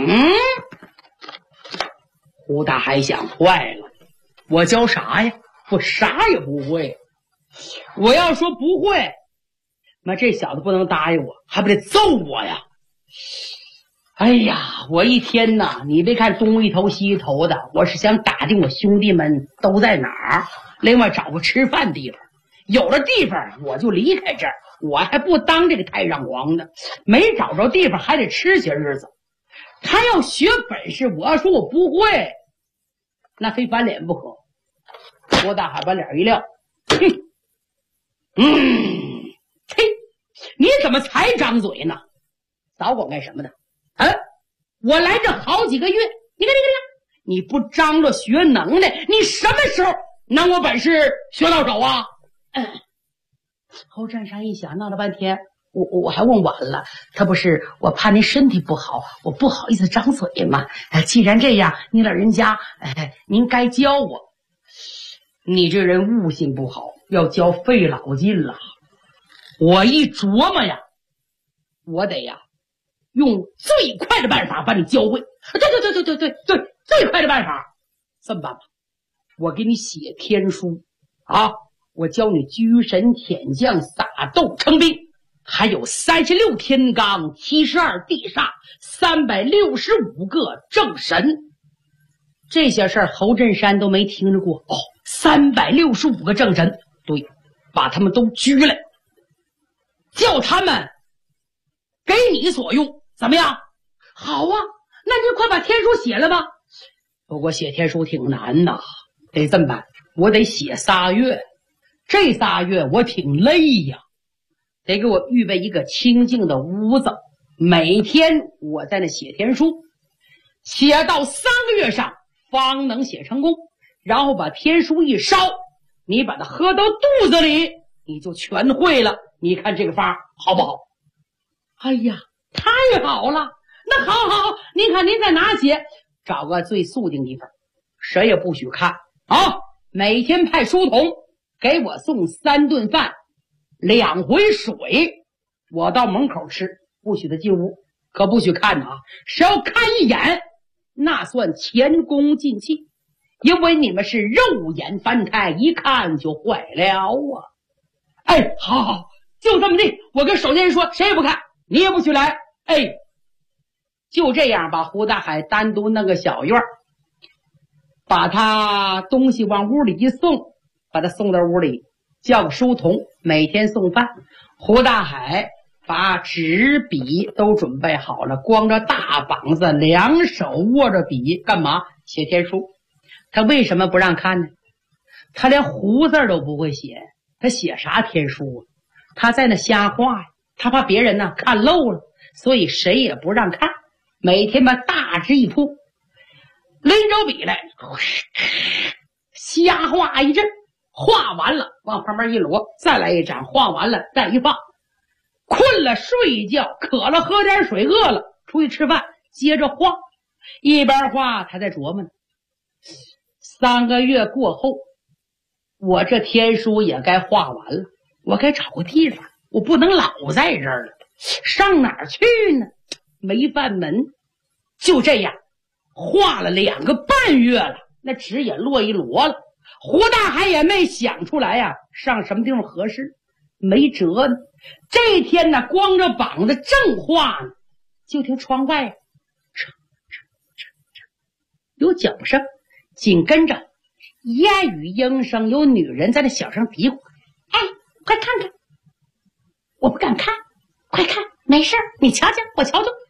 S5: 胡大海想坏了，我教啥呀？我啥也不会。我要说不会，那这小子不能答应我，还不得揍我呀？哎呀，我一天呐，你别看东一头西一头的，我是想打听我兄弟们都在哪儿，另外找个吃饭地方。有了地方我就离开这儿，我还不当这个太上皇呢，没找着地方还得吃些日子。他要学本事，我要说我不会，那非翻脸不可。郭大海把脸一撂，嘿，你怎么才张嘴呢？早管干什么的？我来这好几个月，你看，你不张罗学能耐，你什么时候能有本事学到手啊？侯占山一想，闹了半天，我还问晚了，他不是我怕您身体不好，我不好意思张嘴嘛。既然这样，你老人家，您该教我。你这人悟性不好，要教费老劲了。我一琢磨呀，我得呀用最快的办法把你教会。对，最快的办法，这么办吧，我给你写天书啊，我教你居神舔将撒豆成兵，还有36天罡72地煞365个正神。这些事儿侯振山都没听着过。365个正神，对，把他们都拘来，叫他们给你所用，怎么样？好啊，那你快把天书写了吧。不过写天书挺难呐，得这么办，我得写3月，这3月我挺累呀，得给我预备一个清静的屋子，每天我在那写天书，写到3个月上方能写成功，然后把天书一烧，你把它喝到肚子里，你就全会了。你看这个法好不好？哎呀，太好了！那好，您看您在哪写？找个最肃静地方，谁也不许看啊！每天派书童给我送3顿饭，2回水，我到门口吃，不许他进屋，可不许看啊！谁要看一眼， 那算前功尽弃，因为你们是肉眼凡胎，一看就坏了啊！哎，好，就这么地，我跟守监说，谁也不看，你也不许来。哎，就这样，把胡大海单独弄个小院，把他东西往屋里一送，把他送到屋里，叫个书童，每天送饭。胡大海把纸笔都准备好了，光着大膀子，两手握着笔，干嘛？写天书。他为什么不让看呢？他连胡字都不会写，他写啥天书啊？他在那瞎画呀，他怕别人呢看漏了，所以谁也不让看。每天把大纸一铺，拎着笔来，瞎画一阵，画完了往旁边一摞，再来一张，画完了再一放。困了睡一觉，渴了喝点水，饿了出去吃饭，接着画。一边画他在琢磨呢。3个月过后，我这天书也该画完了，我该找个地方，我不能老在这儿了，上哪儿去呢？没饭门。就这样画了2个半月了，那纸也落一摞了。胡大海也没想出来呀，上什么地方合适，没辙呢。这天呢，光着膀子正画呢，就听窗外有脚声，紧跟着烟雨莺声，有女人在那小声嘀咕：“哎，快看看！”我不敢看，快看，没事，你瞧瞧，我瞧瞧。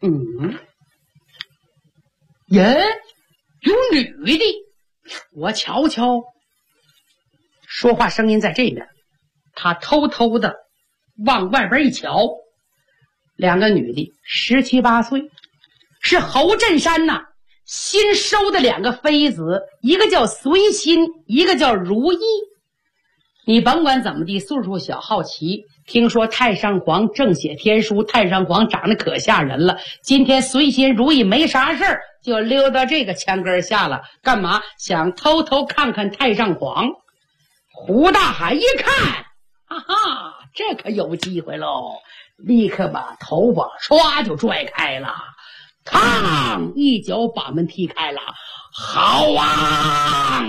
S5: 人有女的，我瞧瞧。说话声音在这边，他偷偷的往外边一瞧，2个女的17、18岁，是侯振山呐新收的2个妃子，一个叫随心，一个叫如意。你甭管怎么地，岁数小好奇，听说太上皇正写天书，太上皇长得可吓人了。今天随心如意没啥事儿，就溜到这个墙根下了，干嘛？想偷偷看看太上皇。胡大海一看，哈哈，这可有机会喽！立刻把头发唰就拽开了，嘡一脚把门踢开了。好啊！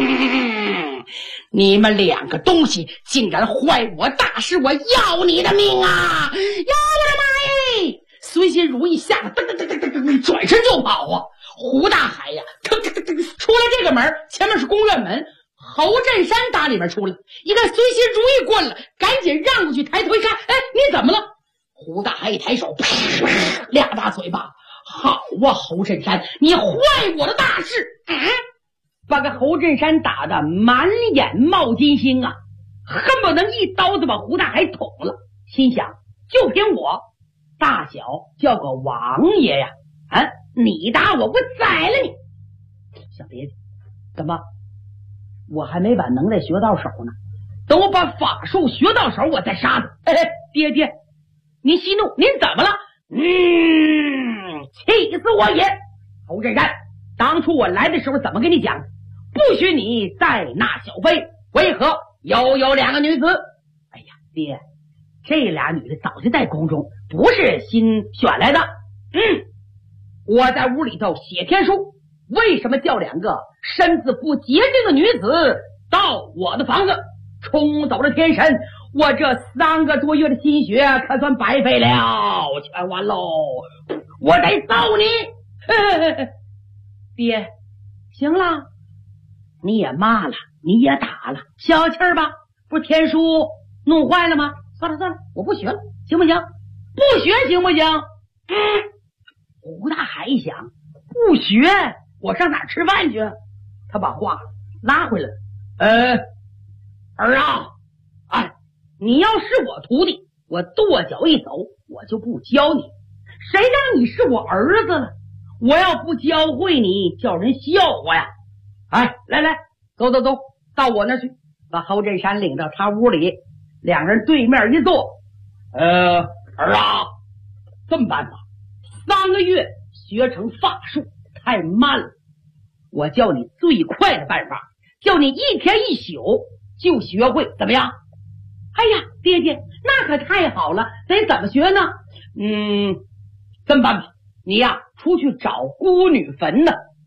S5: 你们2个东西竟然坏我大事，我要你的命啊！要我的妈耶！随心如意吓得噔转身就跑啊！胡大海呀，出了这个门，前面是公院门。侯振山打里面出来，一看随心如意过来，赶紧让过去，抬头一看，哎，你怎么了？胡大海一抬手，2大嘴巴。好啊，侯振山，你坏我的大事！把个侯振山打得满眼冒金星啊，恨不能一刀子把胡大海捅了。心想，就凭我大小叫个王爷呀！你打我，我宰了你！小别介，怎么？我还没把能耐学到手呢，等我把法术学到手，我再杀他。爹，您息怒，您怎么了？气死我也！侯振山，当初我来的时候怎么跟你讲？不许你再纳小妃，为何又有2个女子？哎呀，爹，这俩女的早就在宫中，不是新选来的。我在屋里头写天书，为什么叫2个身子不洁净的女子到我的房子，冲走了天神？我这3个多月的心血可算白费了，全完喽！我得揍你！爹，行了，你也骂了，你也打了，消气儿吧。不是天书弄坏了吗？算了，我不学了，行不行？不学行不行？胡大海一想，不学我上哪儿吃饭去？他把话拉回来了。儿啊，你要是我徒弟，我跺脚一走，我就不教你。谁让你是我儿子了？我要不教会你，叫人笑话呀！来，走，到我那去，把侯振山领到他屋里，2人对面一坐。儿啊，这么办吧，3个月学成法术太慢了，我教你最快的办法，叫你1天1宿就学会，怎么样？哎呀，爹，那可太好了，得怎么学呢？这么办吧，你呀出去找孤女坟呢，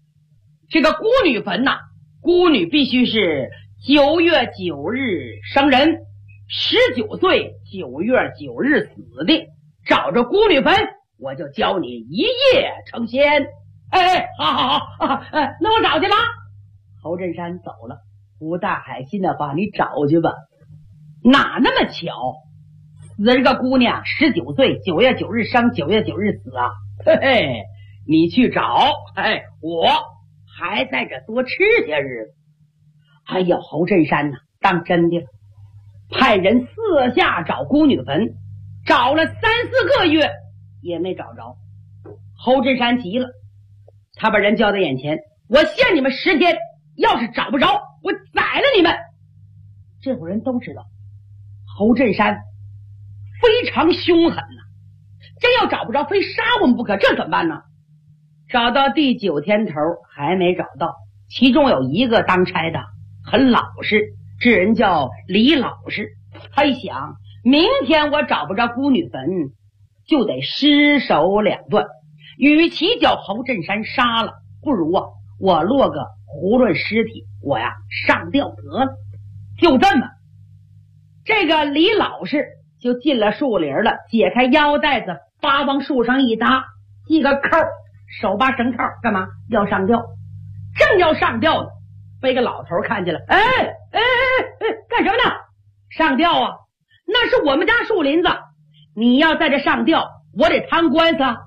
S5: 这个孤女坟呐，孤女必须是9月9日生人，19岁9月9日死的。找着孤女坟，我就教你一夜成仙。好，那我找去了。侯振山走了。吴大海心的话，你找去吧。哪那么巧，死了个姑娘，19岁9月9日生，9月9日死啊。你去找，我还在这多吃些日子。哎呀，侯振山呐，当真的了，派人四下找孤女坟，找了3、4个月也没找着。侯振山急了，他把人叫到眼前，我限你们10天，要是找不着，我宰了你们。这伙人都知道侯振山非常凶狠呐，真要找不着，非杀我们不可，这怎么办呢？找到第9天头还没找到，其中有一个当差的很老实，这人叫李老实。他一想，明天我找不着孤女坟，就得尸首2段，与其叫侯振山杀了，不如啊，我落个囫囵尸体，我呀上吊得了。就这么，这个李老实就进了树林了，解开腰带子，把往树上一搭，系个扣，手把绳扣，干嘛要上吊？正要上吊呢，被个老头看见了。干什么呢？上吊啊，那是我们家树林子，你要在这上吊，我得摊官司啊。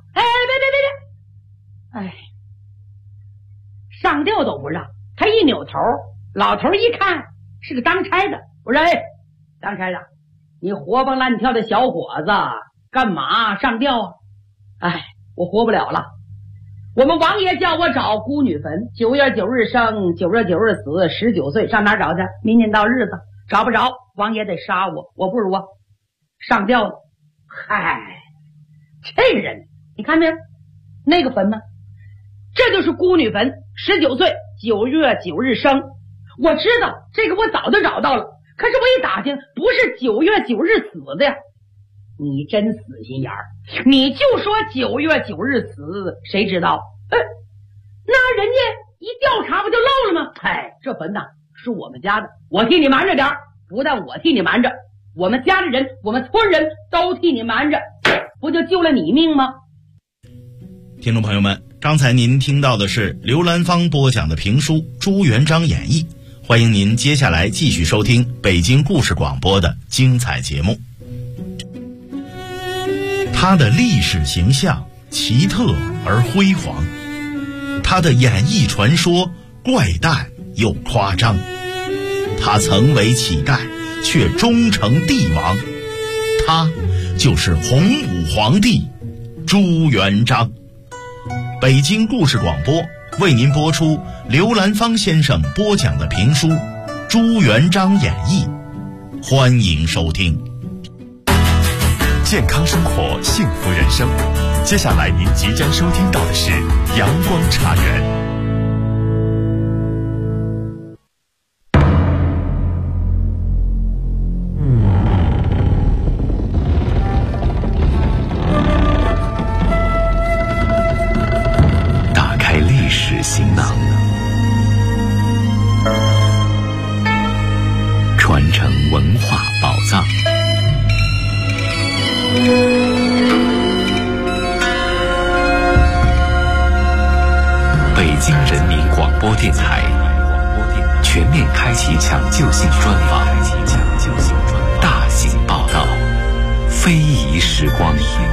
S5: 别，上吊都不让。他一扭头，老头一看是个当差的。我说当差的，你活蹦乱跳的小伙子干嘛上吊啊？我活不了了。我们王爷叫我找孤女坟，9月9日生，9月9日死，19岁，上哪儿找去？明天到日子找不着，王爷得杀我，我不如啊上吊了。这个人你看没有？那个坟吗？这就是孤女坟，19岁9月9日生。我知道这个，我早就找到了，可是我一打听，不是9月9日死的呀。你真死心眼儿，你就说9月9日死，谁知道？那人家一调查不就漏了吗？这坟呐是我们家的，我替你瞒着点儿。不但我替你瞒着，我们家的人，我们村人都替你瞒着，不就救了你命吗？
S4: 听众朋友们，刚才您听到的是刘兰芳播讲的评书《朱元璋演义》，欢迎您接下来继续收听北京故事广播的精彩节目。他的历史形象奇特而辉煌，他的演绎传说怪诞又夸张，他曾为乞丐却终成帝王，他就是洪武皇帝朱元璋。北京故事广播为您播出刘兰芳先生播讲的评书《朱元璋演义》，欢迎收听。
S11: 健康生活，幸福人生。接下来您即将收听到的是阳光茶园。
S6: 打开历史行囊，传承文化宝藏。北京人民广播电台全面开启抢救性专访，大型报道，非遗时光。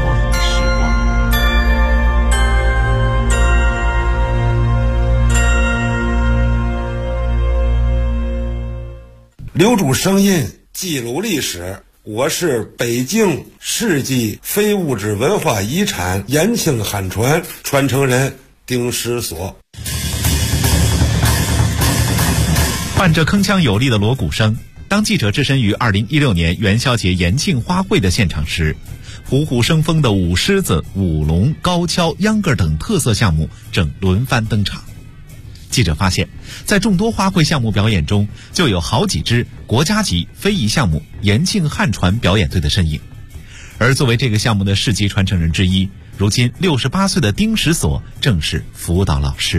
S12: 留住声音，记录历史。我是北京世纪非物质文化遗产延庆汉传传承人丁石所。
S2: 伴着铿锵有力的锣鼓声，当记者置身于2016年元宵节延庆花卉的现场时，虎虎生风的舞狮子、舞龙、高跷、秧歌等特色项目正轮番登场。记者发现，在众多花卉项目表演中，就有好几支国家级非遗项目延庆汉传表演队的身影。而作为这个项目的世纪传承人之一，如今68岁的丁石所正是辅导老师。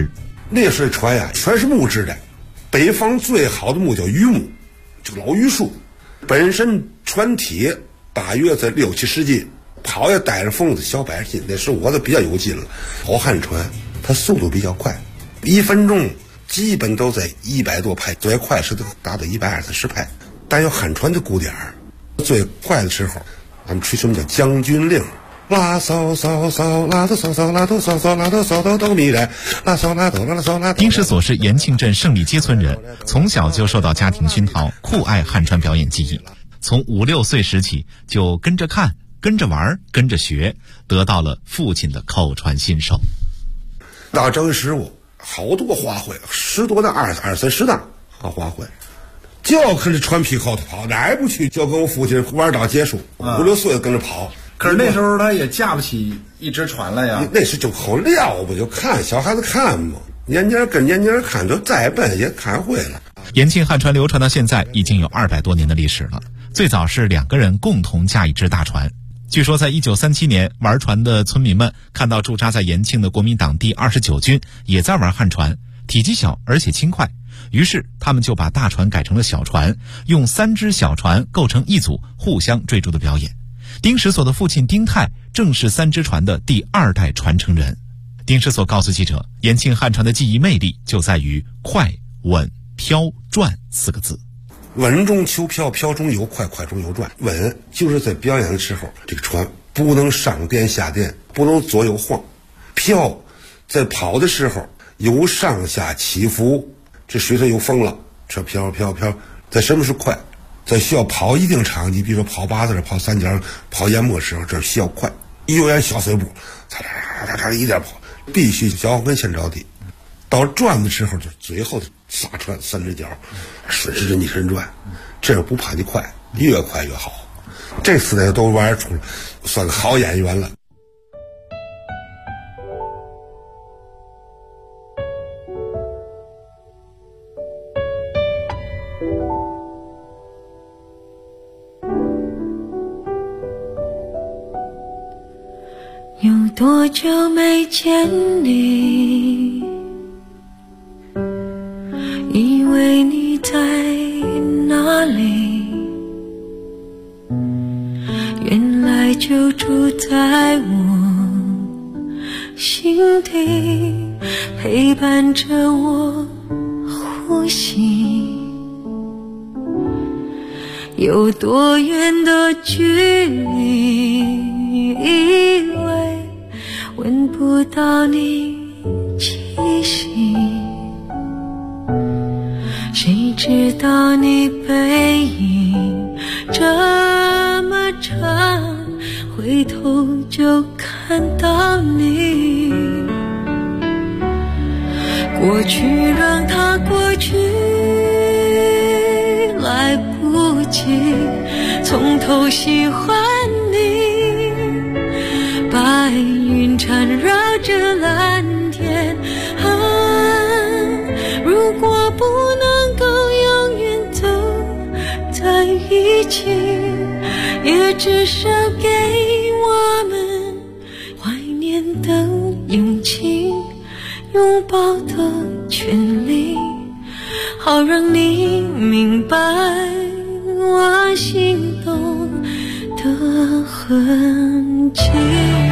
S12: 那时候船呀全是木质的，北方最好的木叫榆木，这个老榆树，本身船体大约在6、7十斤，跑也带着缝子小100斤，那时候我都比较有劲了。好汉船它速度比较快，1分钟基本都在100多拍，最快是达到120、130拍。但有汉船的鼓点儿，最快的时候，咱们吹什么叫将军令，拉骚骚骚，拉哆骚骚，拉哆骚骚，拉哆骚哆哆咪来，拉骚拉哆拉骚拉。
S2: 丁石锁是延庆镇胜利街村人，从小就受到家庭熏陶，酷爱汉船表演技艺。从5、6岁时起，就跟着看、跟着玩、跟着学，得到了父亲的口传心授。
S12: 到正时我好多花卉，10多档、20、30档好花卉。就要跟着船皮后头跑，哪也不去，就跟我父亲玩到结束，5、6岁跟着跑。
S13: 可是那时候他也架不起一只船来呀。
S12: 那时就好撂不就看小孩子看嘛，年年跟年年看，就再笨也看会了。
S2: 延庆汉船流传到现在已经有200多年的历史了。最早是2个人共同驾一只大船。据说在1937年，玩船的村民们看到驻扎在延庆的国民党第29军也在玩汉船，体积小而且轻快。于是他们就把大船改成了小船，用3只小船构成一组，互相追逐的表演。丁石锁的父亲丁泰正是3只船的第2代传承人。丁石锁告诉记者，延庆汉船的技艺魅力就在于快、稳、飘、转4个字。
S12: 稳中求飘，飘中有快，快中有转。稳就是在表演的时候，这个船不能上颠下颠，不能左右晃。飘在跑的时候有上下起伏，这水上有风了，这飘飘飘。在什么是快？在需要跑一定长，你比如说跑8字、跑3角、跑淹没时候，这需要快。有点小碎步，嚓嚓嚓嚓一点跑，必须脚跟先着地。到转的时候，就最后刹船3只脚，顺时针逆时针转，这样不怕你快，越快越好。这4代都玩出了，算个好演员了。
S14: 有多久没见你，以为你在哪里，原来就住在我心底，陪伴着我呼吸。有多远的距离，以为闻不到你气息，谁知道你背影这么长，回头就看到你。过去让它过去，来不及从头喜欢你。白云缠绕着蓝天，如果不能够永远走在一起，也至少给我们怀念的勇气，拥抱的权利，好让你明白我心动的痕迹。